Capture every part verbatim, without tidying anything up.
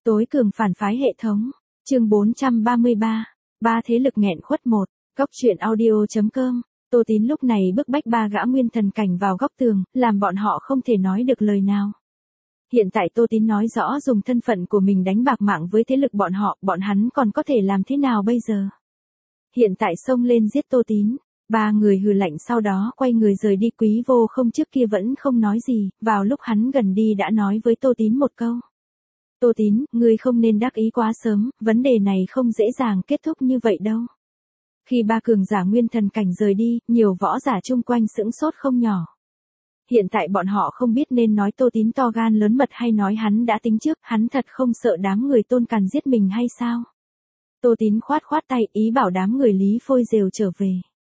Tối cường phản phái hệ thống. Chương bốn trăm ba mươi ba. Ba thế lực nghẹn khuất một. Góc truyện audio chấm com. Tô Tín lúc này bức bách ba gã nguyên thần cảnh vào góc tường, làm bọn họ không thể nói được lời nào. Hiện tại Tô Tín nói rõ dùng thân phận của mình đánh bạc mạng với thế lực bọn họ, bọn hắn còn có thể làm thế nào bây giờ? Hiện tại xông lên giết Tô Tín. Ba người hừ lạnh sau đó quay người rời đi. Quý Vô Không trước kia vẫn không nói gì, vào lúc hắn gần đi đã nói với Tô Tín một câu. Tô Tín, ngươi không nên đắc ý quá sớm, vấn đề này không dễ dàng kết thúc như vậy đâu. Khi ba cường giả nguyên thần cảnh rời đi, nhiều võ giả chung quanh sững sốt không nhỏ. Hiện tại bọn họ không biết nên nói Tô Tín to gan lớn mật hay nói hắn đã tính trước, hắn thật không sợ đám người Tôn Càn giết mình hay sao? Tô Tín khoát khoát tay, ý bảo đám người Lý Phôi Dều trở về.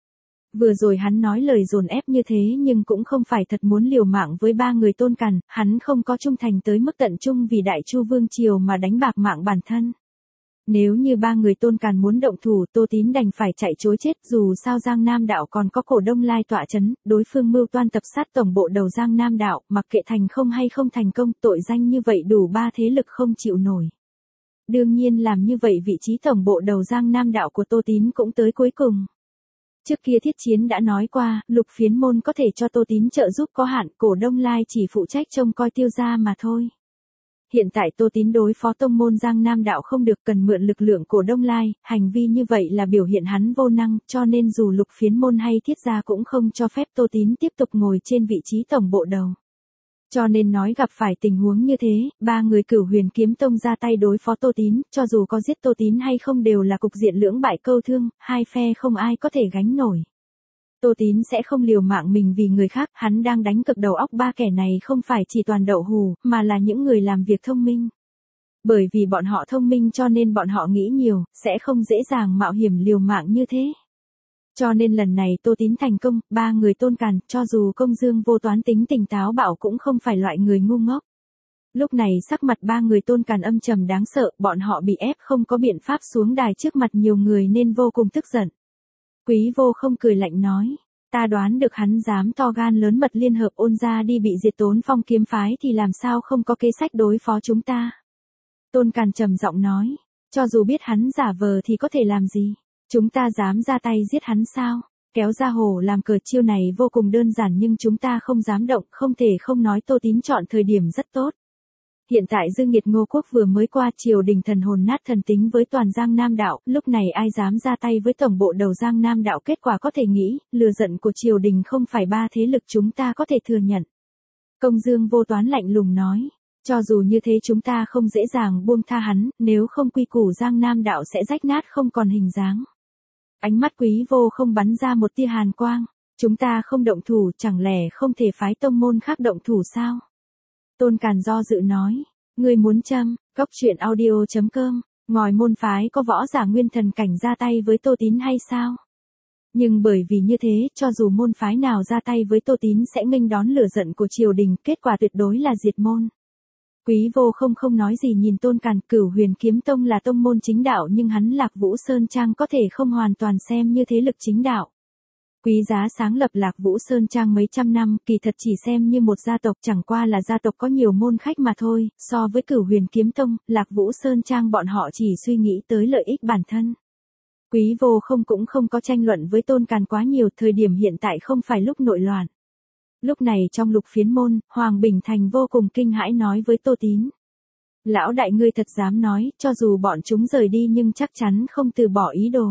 Vừa rồi hắn nói lời dồn ép như thế nhưng cũng không phải thật muốn liều mạng với ba người Tôn Càn, hắn không có trung thành tới mức tận trung vì Đại Chu Vương Triều mà đánh bạc mạng bản thân. Nếu như ba người Tôn Càn muốn động thủ, Tô Tín đành phải chạy chối chết, dù sao Giang Nam Đạo còn có Cổ Đông Lai tọa chấn, đối phương mưu toan tập sát tổng bộ đầu Giang Nam Đạo, mặc kệ thành không hay không thành công, tội danh như vậy đủ ba thế lực không chịu nổi. Đương nhiên làm như vậy vị trí tổng bộ đầu Giang Nam Đạo của Tô Tín cũng tới cuối cùng. Trước kia Thiết Chiến đã nói qua, Lục Phiến Môn có thể cho Tô Tín trợ giúp có hạn, Cổ Đông Lai chỉ phụ trách trông coi Tiêu gia mà thôi. Hiện tại Tô Tín đối phó tông môn Giang Nam Đạo không được, cần mượn lực lượng Cổ Đông Lai, hành vi như vậy là biểu hiện hắn vô năng, cho nên dù Lục Phiến Môn hay Thiết gia cũng không cho phép Tô Tín tiếp tục ngồi trên vị trí tổng bộ đầu. Cho nên nói gặp phải tình huống như thế, ba người Cửu Huyền Kiếm Tông ra tay đối phó Tô Tín, cho dù có giết Tô Tín hay không đều là cục diện lưỡng bại câu thương, hai phe không ai có thể gánh nổi. Tô Tín sẽ không liều mạng mình vì người khác, hắn đang đánh cực đầu óc ba kẻ này không phải chỉ toàn đậu hù, mà là những người làm việc thông minh. Bởi vì bọn họ thông minh cho nên bọn họ nghĩ nhiều, sẽ không dễ dàng mạo hiểm liều mạng như thế. Cho nên lần này Tô Tín thành công, ba người Tôn Càn, cho dù Công Dương Vô Toán tính tỉnh táo bạo cũng không phải loại người ngu ngốc. Lúc này sắc mặt ba người Tôn Càn âm trầm đáng sợ, bọn họ bị ép không có biện pháp xuống đài trước mặt nhiều người nên vô cùng tức giận. Quý Vô Không cười lạnh nói, ta đoán được hắn dám to gan lớn mật liên hợp Ôn gia đi bị diệt Tốn Phong kiếm phái thì làm sao không có kế sách đối phó chúng ta. Tôn Càn trầm giọng nói, cho dù biết hắn giả vờ thì có thể làm gì? Chúng ta dám ra tay giết hắn sao? Kéo ra hồ làm cờ, chiêu này vô cùng đơn giản nhưng chúng ta không dám động, không thể không nói Tô Tín chọn thời điểm rất tốt. Hiện tại Dương Nghiệt Ngô Quốc vừa mới qua, triều đình thần hồn nát thần tính với toàn Giang Nam Đạo, lúc này ai dám ra tay với tổng bộ đầu Giang Nam Đạo, kết quả có thể nghĩ, lừa giận của triều đình không phải ba thế lực chúng ta có thể thừa nhận. Công Dương Vô Toán lạnh lùng nói, cho dù như thế chúng ta không dễ dàng buông tha hắn, nếu không quy củ Giang Nam Đạo sẽ rách nát không còn hình dáng. Ánh mắt Quý Vô Không bắn ra một tia hàn quang, chúng ta không động thủ chẳng lẽ không thể phái tông môn khác động thủ sao? Tôn Càn do dự nói, ngươi muốn châm, góc truyện audio chấm com, ngòi môn phái có võ giả nguyên thần cảnh ra tay với Tô Tín hay sao? Nhưng bởi vì như thế, cho dù môn phái nào ra tay với Tô Tín sẽ nghênh đón lửa giận của triều đình, kết quả tuyệt đối là diệt môn. Quý Vô Không không nói gì nhìn Tôn Càn. Cửu Huyền Kiếm Tông là tông môn chính đạo nhưng hắn Lạc Vũ Sơn Trang có thể không hoàn toàn xem như thế lực chính đạo. Quý Giá sáng lập Lạc Vũ Sơn Trang mấy trăm năm, kỳ thật chỉ xem như một gia tộc, chẳng qua là gia tộc có nhiều môn khách mà thôi, so với Cửu Huyền Kiếm Tông, Lạc Vũ Sơn Trang bọn họ chỉ suy nghĩ tới lợi ích bản thân. Quý Vô Không cũng không có tranh luận với Tôn Càn quá nhiều, thời điểm hiện tại không phải lúc nội loạn. Lúc này trong Lục Phiến Môn, Hoàng Bình Thành vô cùng kinh hãi nói với Tô Tín. Lão đại ngươi thật dám nói, cho dù bọn chúng rời đi nhưng chắc chắn không từ bỏ ý đồ.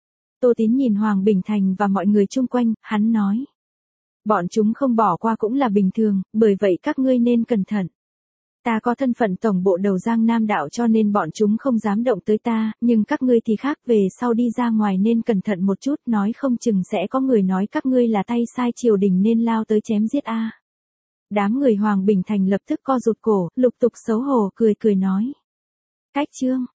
Tô Tín nhìn Hoàng Bình Thành và mọi người chung quanh, hắn nói. Bọn chúng không bỏ qua cũng là bình thường, bởi vậy các ngươi nên cẩn thận. Ta có thân phận tổng bộ đầu Giang Nam Đạo cho nên bọn chúng không dám động tới ta, nhưng các ngươi thì khác, về sau đi ra ngoài nên cẩn thận một chút, nói không chừng sẽ có người nói các ngươi là tay sai triều đình nên lao tới chém giết a. À. Đám người Hoàng Bình Thành lập tức co rụt cổ, lục tục xấu hổ cười cười nói. Cách chương.